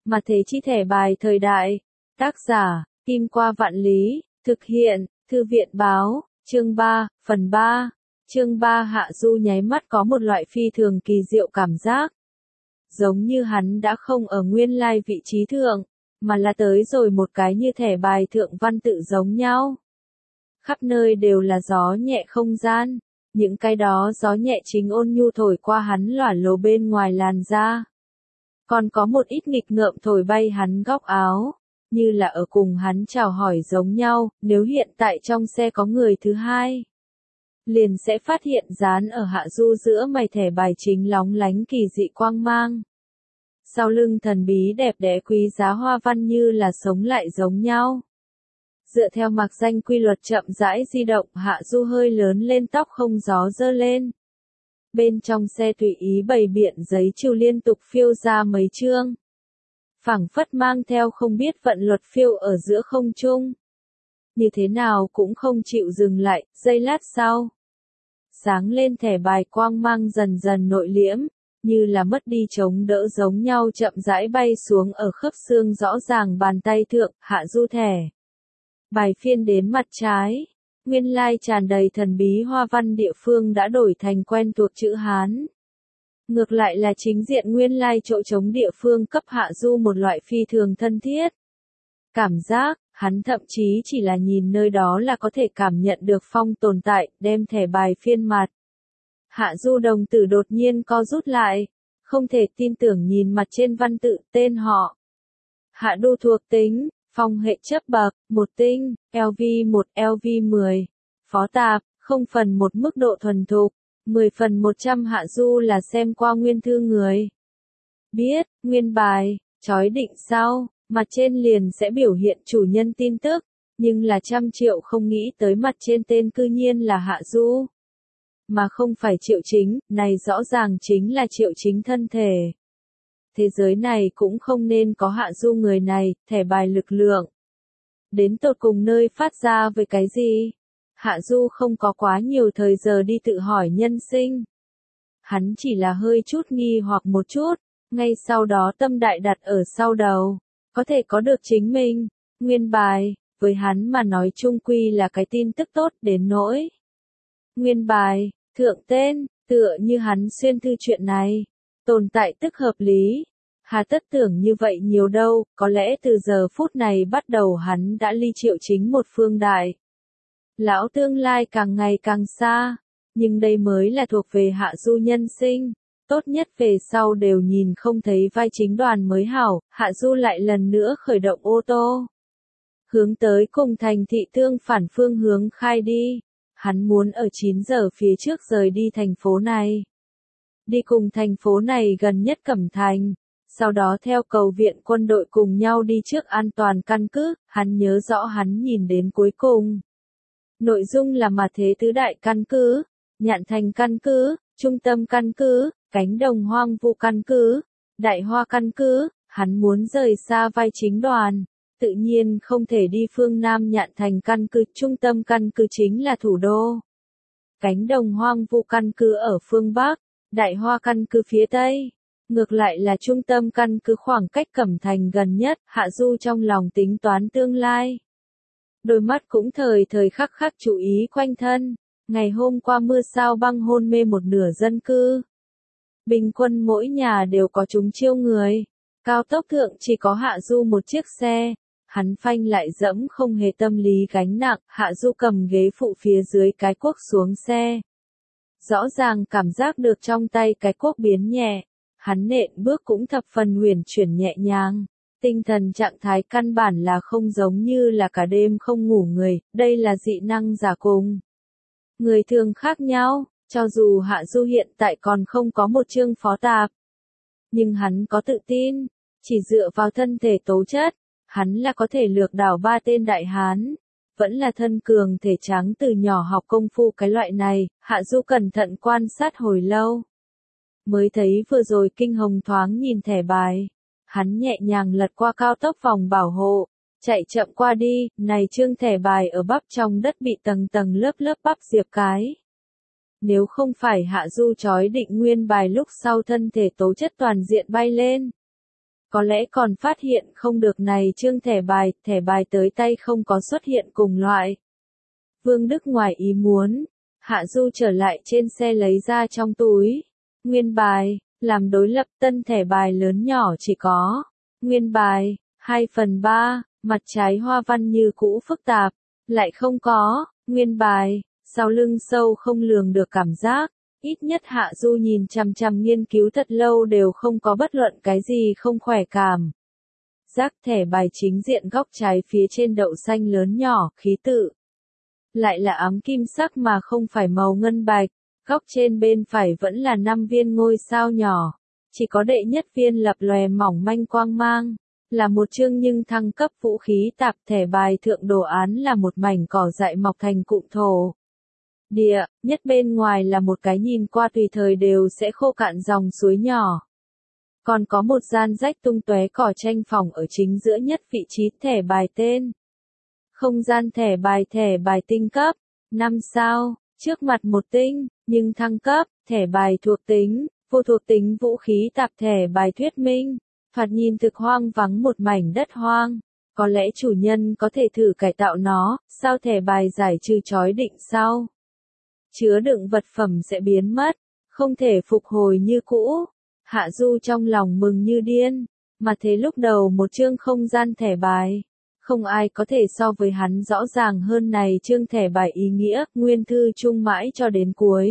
Mà thế chi thẻ bài thời đại. Tác giả, Kim Qua Vạn Lý, thực hiện, Thư viện báo, chương 3, phần 3. Chương 3 Hạ Du nháy mắt có một loại phi thường kỳ diệu cảm giác. Giống như hắn đã không ở nguyên lai vị trí thượng, mà là tới rồi một cái như thẻ bài thượng văn tự giống nhau. Khắp nơi đều là gió nhẹ không gian, những cái đó gió nhẹ chính ôn nhu thổi qua hắn lỏa lồ bên ngoài làn da. Còn có một ít nghịch ngợm thổi bay hắn góc áo, như là ở cùng hắn chào hỏi giống nhau, nếu hiện tại trong xe có người thứ hai. Liền sẽ phát hiện dán ở Hạ Du giữa mày thẻ bài chính lóng lánh kỳ dị quang mang. Sau lưng thần bí đẹp đẽ quý giá hoa văn như là sống lại giống nhau. Dựa theo mạc danh quy luật chậm rãi di động, Hạ Du hơi lớn lên tóc không gió dơ lên. Bên trong xe tùy ý bày biện giấy chiêu liên tục phiêu ra mấy chương. Phảng phất mang theo không biết vận luật phiêu ở giữa không trung. Như thế nào cũng không chịu dừng lại, giây lát sau. Sáng lên thẻ bài quang mang dần dần nội liễm, như là mất đi chống đỡ giống nhau chậm rãi bay xuống ở khớp xương rõ ràng bàn tay thượng, Hạ Du thẻ. Bài phiên đến mặt trái, nguyên lai tràn đầy thần bí hoa văn địa phương đã đổi thành quen thuộc chữ Hán. Ngược lại là chính diện nguyên lai chỗ trống địa phương cấp Hạ Du một loại phi thường thân thiết. Cảm giác, hắn thậm chí chỉ là nhìn nơi đó là có thể cảm nhận được phong tồn tại, đem thẻ bài phiên mặt. Hạ Du đồng tử đột nhiên co rút lại, không thể tin tưởng nhìn mặt trên văn tự tên họ. Hạ Du thuộc tính, phong hệ chấp bậc, 1 tinh, LV1, LV10, phó tạp, 0/1 mức độ thuần thục, 10/100 Hạ Du là xem qua nguyên thư người. Biết, nguyên bài, chói định sau, mặt trên liền sẽ biểu hiện chủ nhân tin tức, nhưng là 100.000.000 không nghĩ tới mặt trên tên cư nhiên là Hạ Du. Mà không phải Triệu Chính, này rõ ràng chính là Triệu Chính thân thể. Thế giới này cũng không nên có Hạ Du người này, thẻ bài lực lượng. Đến tột cùng nơi phát ra với cái gì? Hạ Du không có quá nhiều thời giờ đi tự hỏi nhân sinh. Hắn chỉ là hơi chút nghi hoặc một chút, ngay sau đó tâm đại đặt ở sau đầu. Có thể có được chính mình, nguyên bài, với hắn mà nói chung quy là cái tin tức tốt đến nỗi. Nguyên bài, thượng tên, tựa như hắn xuyên thư chuyện này, tồn tại tức hợp lý. Hà tất tưởng như vậy nhiều đâu, có lẽ từ giờ phút này bắt đầu hắn đã ly Triệu Chính một phương đại. Lão tương lai càng ngày càng xa, nhưng đây mới là thuộc về Hạ Du nhân sinh. Tốt nhất về sau đều nhìn không thấy vai chính đoàn mới hảo, Hạ Du lại lần nữa khởi động ô tô. Hướng tới cùng thành thị tương phản phương hướng khai đi. Hắn muốn ở 9 giờ phía trước rời đi thành phố này. Đi cùng thành phố này gần nhất Cẩm Thành. Sau đó theo cầu viện quân đội cùng nhau đi trước an toàn căn cứ, hắn nhớ rõ hắn nhìn đến cuối cùng. Nội dung là mà thế tứ đại căn cứ, Nhạn Thành căn cứ, Trung tâm căn cứ, Cánh Đồng Hoang Vu căn cứ, Đại Hoa căn cứ, hắn muốn rời xa vai chính đoàn. Tự nhiên không thể đi phương Nam Nhạn Thành căn cứ, trung tâm căn cứ chính là thủ đô. Cánh Đồng Hoang Vu căn cứ ở phương Bắc, Đại Hoa căn cứ phía Tây. Ngược lại là trung tâm căn cứ khoảng cách Cẩm Thành gần nhất, Hạ Du trong lòng tính toán tương lai. Đôi mắt cũng thời thời khắc khắc chú ý quanh thân. Ngày hôm qua mưa sao băng hôn mê một nửa dân cư. Bình quân mỗi nhà đều có chúng chiêu người. Cao tốc thượng chỉ có Hạ Du một chiếc xe. Hắn phanh lại dẫm không hề tâm lý gánh nặng, Hạ Du cầm ghế phụ phía dưới cái cuốc xuống xe. Rõ ràng cảm giác được trong tay cái cuốc biến nhẹ. Hắn nện bước cũng thập phần huyền chuyển nhẹ nhàng. Tinh thần trạng thái căn bản là không giống như là cả đêm không ngủ người, đây là dị năng giả cùng. Người thường khác nhau, cho dù Hạ Du hiện tại còn không có một chương phó tạp. Nhưng hắn có tự tin, chỉ dựa vào thân thể tố chất, hắn là có thể lược đảo 3 tên đại hán. Vẫn là thân cường thể trắng từ nhỏ học công phu cái loại này, Hạ Du cẩn thận quan sát hồi lâu. Mới thấy vừa rồi kinh hồng thoáng nhìn thẻ bài. Hắn nhẹ nhàng lật qua cao tốc vòng bảo hộ, chạy chậm qua đi, này chương thẻ bài ở bắp trong đất bị tầng tầng lớp lớp bắp diệp cái. Nếu không phải Hạ Du chói định nguyên bài lúc sau thân thể tố chất toàn diện bay lên. Có lẽ còn phát hiện không được này chương thẻ bài tới tay không có xuất hiện cùng loại. Vương Đức ngoài ý muốn, Hạ Du trở lại trên xe lấy ra trong túi. Nguyên bài, làm đối lập tân thẻ bài lớn nhỏ chỉ có. Nguyên bài, 2/3, mặt trái hoa văn như cũ phức tạp, lại không có. Nguyên bài, sau lưng sâu không lường được cảm giác. Ít nhất Hạ Du nhìn chằm chằm nghiên cứu thật lâu đều không có bất luận cái gì không khỏe cảm. Giác thẻ bài chính diện góc trái phía trên đậu xanh lớn nhỏ, khí tự. Lại là ám kim sắc mà không phải màu ngân bạch, góc trên bên phải vẫn là 5 viên ngôi sao nhỏ. Chỉ có đệ nhất viên lập lòe mỏng manh quang mang, là một chương nhưng thăng cấp vũ khí tạp thẻ bài thượng đồ án là một mảnh cỏ dại mọc thành cụm thổ. Địa, nhất bên ngoài là một cái nhìn qua tùy thời đều sẽ khô cạn dòng suối nhỏ. Còn có một gian rách tung tóe cỏ tranh phòng ở chính giữa nhất vị trí thẻ bài tên. Không gian thẻ bài tinh cấp, 5 sao, trước mặt một tinh, nhưng thăng cấp, thẻ bài thuộc tính, vô thuộc tính vũ khí tạp thẻ bài thuyết minh. Thoạt nhìn thực hoang vắng một mảnh đất hoang. Có lẽ chủ nhân có thể thử cải tạo nó, sao thẻ bài giải trừ trói định sau. Chứa đựng vật phẩm sẽ biến mất, không thể phục hồi như cũ. Hạ Du trong lòng mừng như điên, mà thế lúc đầu một chương không gian thẻ bài. Không ai có thể so với hắn rõ ràng hơn này chương thẻ bài ý nghĩa, nguyên thư chung mãi cho đến cuối.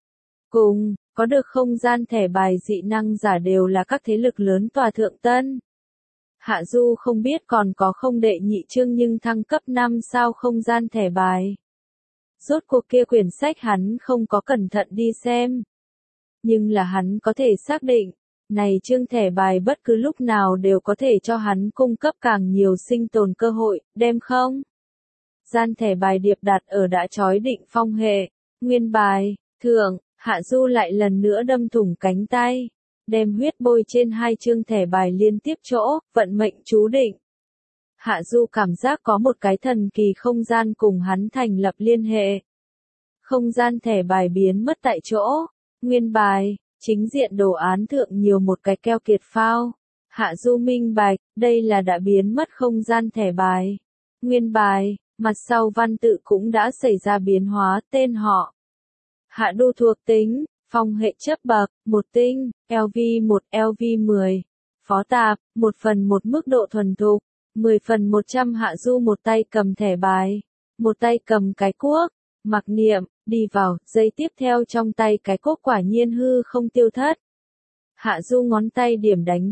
Cùng, có được không gian thẻ bài dị năng giả đều là các thế lực lớn tòa thượng tân. Hạ Du không biết còn có không đệ nhị chương nhưng thăng cấp 5 sao không gian thẻ bài. Rốt cuộc kia quyển sách hắn không có cẩn thận đi xem. Nhưng là hắn có thể xác định, này chương thẻ bài bất cứ lúc nào đều có thể cho hắn cung cấp càng nhiều sinh tồn cơ hội, đem không? Gian thẻ bài điệp đặt ở đã trói định phong hệ, nguyên bài, thượng, Hạ Du lại lần nữa đâm thủng cánh tay, đem huyết bôi trên 2 chương thẻ bài liên tiếp chỗ, vận mệnh chú định. Hạ Du cảm giác có một cái thần kỳ không gian cùng hắn thành lập liên hệ. Không gian thẻ bài biến mất tại chỗ, nguyên bài, chính diện đồ án thượng nhiều một cái keo kiệt phao. Hạ Du minh bạch, đây là đã biến mất không gian thẻ bài. Nguyên bài, mặt sau văn tự cũng đã xảy ra biến hóa, tên họ. Hạ Du thuộc tính, phong hệ chấp bậc, 1 tinh, LV1, LV10. Phó tạp, 1/1 mức độ thuần thục, 10/100 Hạ Du một tay cầm thẻ bài, một tay cầm cái cuốc, mặc niệm, đi vào, giây tiếp theo trong tay cái cuốc quả nhiên hư không tiêu thất. Hạ Du ngón tay điểm đánh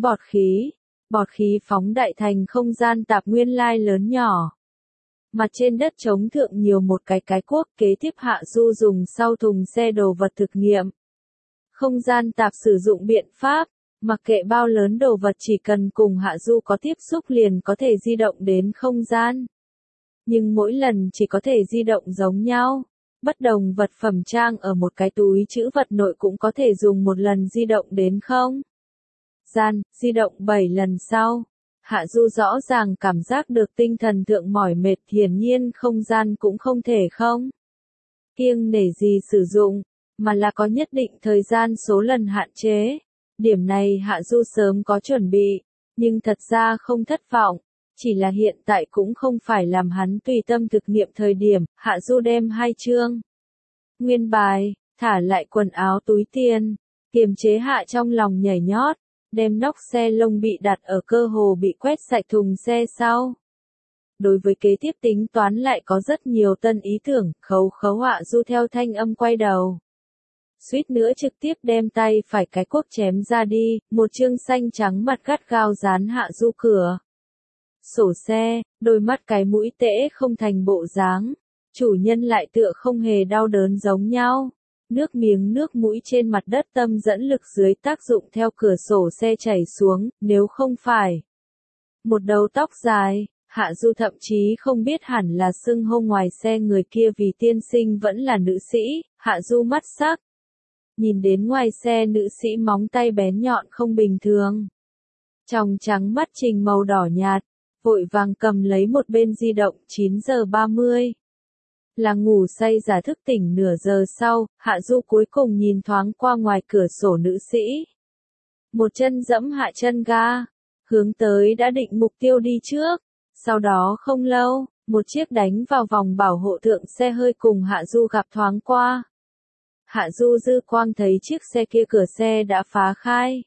bọt khí phóng đại thành không gian tạp nguyên lai lớn nhỏ. Mặt trên đất trống thượng nhiều một cái cuốc, kế tiếp Hạ Du dùng sau thùng xe đồ vật thực nghiệm. Không gian tạp sử dụng biện pháp, mặc kệ bao lớn đồ vật chỉ cần cùng Hạ Du có tiếp xúc liền có thể di động đến không gian. Nhưng mỗi lần chỉ có thể di động giống nhau. Bất đồng vật phẩm trang ở một cái túi trữ vật nội cũng có thể dùng một lần di động đến không gian, di động 7 lần sau. Hạ Du rõ ràng cảm giác được tinh thần thượng mỏi mệt, hiển nhiên không gian cũng không thể không kiêng nể gì sử dụng, mà là có nhất định thời gian số lần hạn chế. Điểm này Hạ Du sớm có chuẩn bị, nhưng thật ra không thất vọng. Chỉ là hiện tại cũng không phải làm hắn tùy tâm thực nghiệm thời điểm. Hạ Du đem 2 chương nguyên bài, thả lại quần áo túi tiền, kiềm chế hạ trong lòng nhảy nhót, đem nóc xe lông bị đặt ở cơ hồ bị quét sạch thùng xe sau. Đối với kế tiếp tính toán lại có rất nhiều tân ý tưởng, khấu Hạ Du theo thanh âm quay đầu. Suýt nữa trực tiếp đem tay phải cái cuốc chém ra đi, một chương xanh trắng mặt gắt gao dán Hạ Du cửa sổ xe, đôi mắt cái mũi tễ không thành bộ dáng, chủ nhân lại tựa không hề đau đớn giống nhau. Nước miếng nước mũi trên mặt đất tâm dẫn lực dưới tác dụng theo cửa sổ xe chảy xuống, nếu không phải một đầu tóc dài, Hạ Du thậm chí không biết hẳn là xưng hô ngoài xe người kia vì tiên sinh vẫn là nữ sĩ. Hạ Du mắt sắc, nhìn đến ngoài xe nữ sĩ móng tay bén nhọn không bình thường. Trong trắng mắt trình màu đỏ nhạt, vội vàng cầm lấy một bên di động. 9 giờ 30. Là ngủ say giả thức tỉnh nửa giờ sau, Hạ Du cuối cùng nhìn thoáng qua ngoài cửa sổ nữ sĩ. Một chân dẫm hạ chân ga, hướng tới đã định mục tiêu đi trước. Sau đó không lâu, một chiếc đánh vào vòng bảo hộ thượng xe hơi cùng Hạ Du gặp thoáng qua. Hạ Du dư quang thấy chiếc xe kia cửa xe đã phá khai.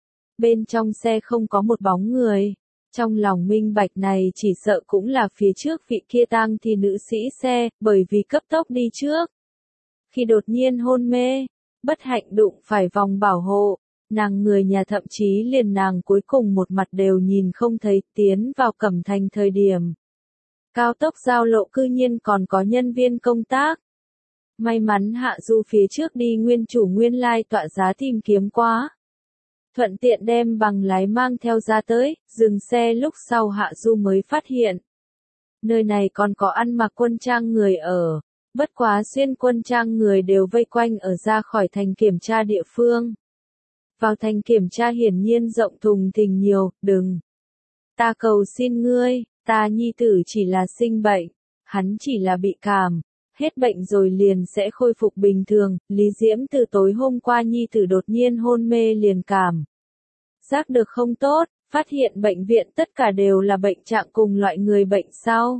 Bên trong xe không có một bóng người. Trong lòng minh bạch này chỉ sợ cũng là phía trước vị kia tang thi nữ sĩ xe, bởi vì cấp tốc đi trước. Khi đột nhiên hôn mê, bất hạnh đụng phải vòng bảo hộ, nàng người nhà thậm chí liền nàng cuối cùng một mặt đều nhìn không thấy, tiến vào Cẩm Thành thời điểm. Cao tốc giao lộ cư nhiên còn có nhân viên công tác. May mắn Hạ Du phía trước đi nguyên chủ nguyên lai tọa giá tìm kiếm quá. Thuận tiện đem bằng lái mang theo ra tới, dừng xe lúc sau Hạ Du mới phát hiện. Nơi này còn có ăn mặc quân trang người ở, bất quá xuyên quân trang người đều vây quanh ở ra khỏi thành kiểm tra địa phương. Vào thành kiểm tra hiển nhiên rộng thùng thình nhiều, đừng. Ta cầu xin ngươi, ta nhi tử chỉ là sinh bệnh, hắn chỉ là bị cảm. Hết bệnh rồi liền sẽ khôi phục bình thường, Lý Diễm từ tối hôm qua nhi tử đột nhiên hôn mê liền cảm. Giác được không tốt, phát hiện bệnh viện tất cả đều là bệnh trạng cùng loại người bệnh sau.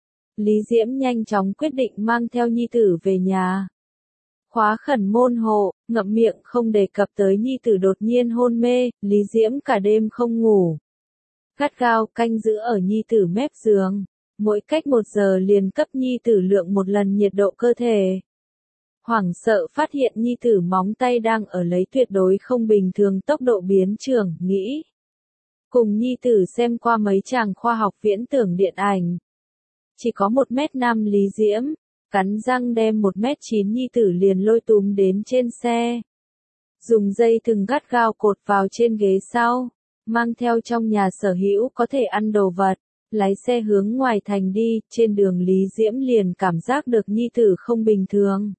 Lý Diễm nhanh chóng quyết định mang theo nhi tử về nhà. Khóa khẩn môn hộ, ngậm miệng không đề cập tới nhi tử đột nhiên hôn mê, Lý Diễm cả đêm không ngủ. Gắt gao canh giữ ở nhi tử mép giường. Mỗi cách 1 giờ liền cấp nhi tử lượng một lần nhiệt độ cơ thể. Hoảng sợ phát hiện nhi tử móng tay đang ở lấy tuyệt đối không bình thường tốc độ biến trưởng, nghĩ. Cùng nhi tử xem qua mấy chàng khoa học viễn tưởng điện ảnh. Chỉ có 1m5 Lý Diễm, cắn răng đem 1m9 nhi tử liền lôi túm đến trên xe. Dùng dây thừng gắt gao cột vào trên ghế sau, mang theo trong nhà sở hữu có thể ăn đồ vật. Lái xe hướng ngoài thành đi, trên đường Lý Diễm liền cảm giác được nhi tử không bình thường.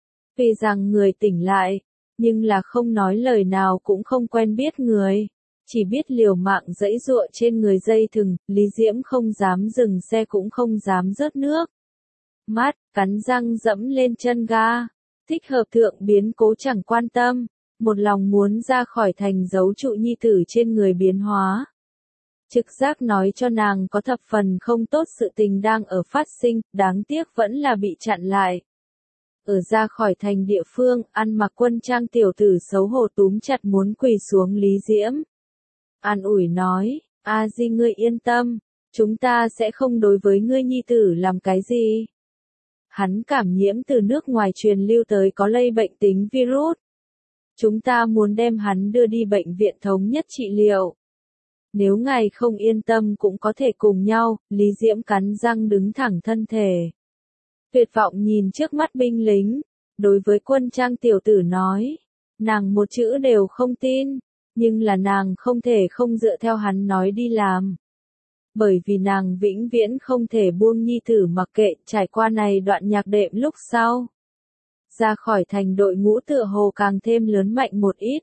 Vì rằng người tỉnh lại, nhưng là không nói lời nào cũng không quen biết người. Chỉ biết liều mạng giãy giụa trên người dây thừng, Lý Diễm không dám dừng xe cũng không dám rớt nước. Mát, cắn răng dẫm lên chân ga. Thích hợp thượng biến cố chẳng quan tâm, một lòng muốn ra khỏi thành giấu trụ nhi tử trên người biến hóa. Trực giác nói cho nàng có thập phần không tốt sự tình đang ở phát sinh, đáng tiếc vẫn là bị chặn lại. Ở ra khỏi thành địa phương, ăn mặc quân trang tiểu tử xấu hổ túm chặt muốn quỳ xuống Lý Diễm. An ủi nói, A Di ngươi yên tâm, chúng ta sẽ không đối với ngươi nhi tử làm cái gì. Hắn cảm nhiễm từ nước ngoài truyền lưu tới có lây bệnh tính virus. Chúng ta muốn đem hắn đưa đi bệnh viện thống nhất trị liệu. Nếu ngài không yên tâm cũng có thể cùng nhau, Lý Diễm cắn răng đứng thẳng thân thể. Tuyệt vọng nhìn trước mắt binh lính, đối với quân trang tiểu tử nói, nàng một chữ đều không tin, nhưng là nàng không thể không dựa theo hắn nói đi làm. Bởi vì nàng vĩnh viễn không thể buông nhi tử mặc kệ, trải qua này đoạn nhạc đệm lúc sau. Ra khỏi thành đội ngũ tựa hồ càng thêm lớn mạnh một ít.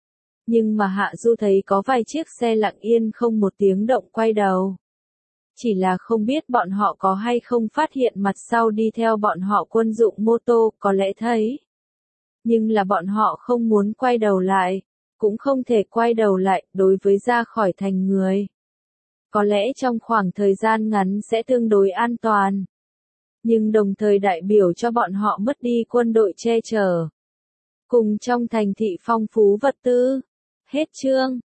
Nhưng mà Hạ Du thấy có vài chiếc xe lặng yên không một tiếng động quay đầu. Chỉ là không biết bọn họ có hay không phát hiện mặt sau đi theo bọn họ quân dụng mô tô, có lẽ thấy. Nhưng là bọn họ không muốn quay đầu lại, cũng không thể quay đầu lại đối với ra khỏi thành người. Có lẽ trong khoảng thời gian ngắn sẽ tương đối an toàn. Nhưng đồng thời đại biểu cho bọn họ mất đi quân đội che chở. Cùng trong thành thị phong phú vật tư. Hết chương.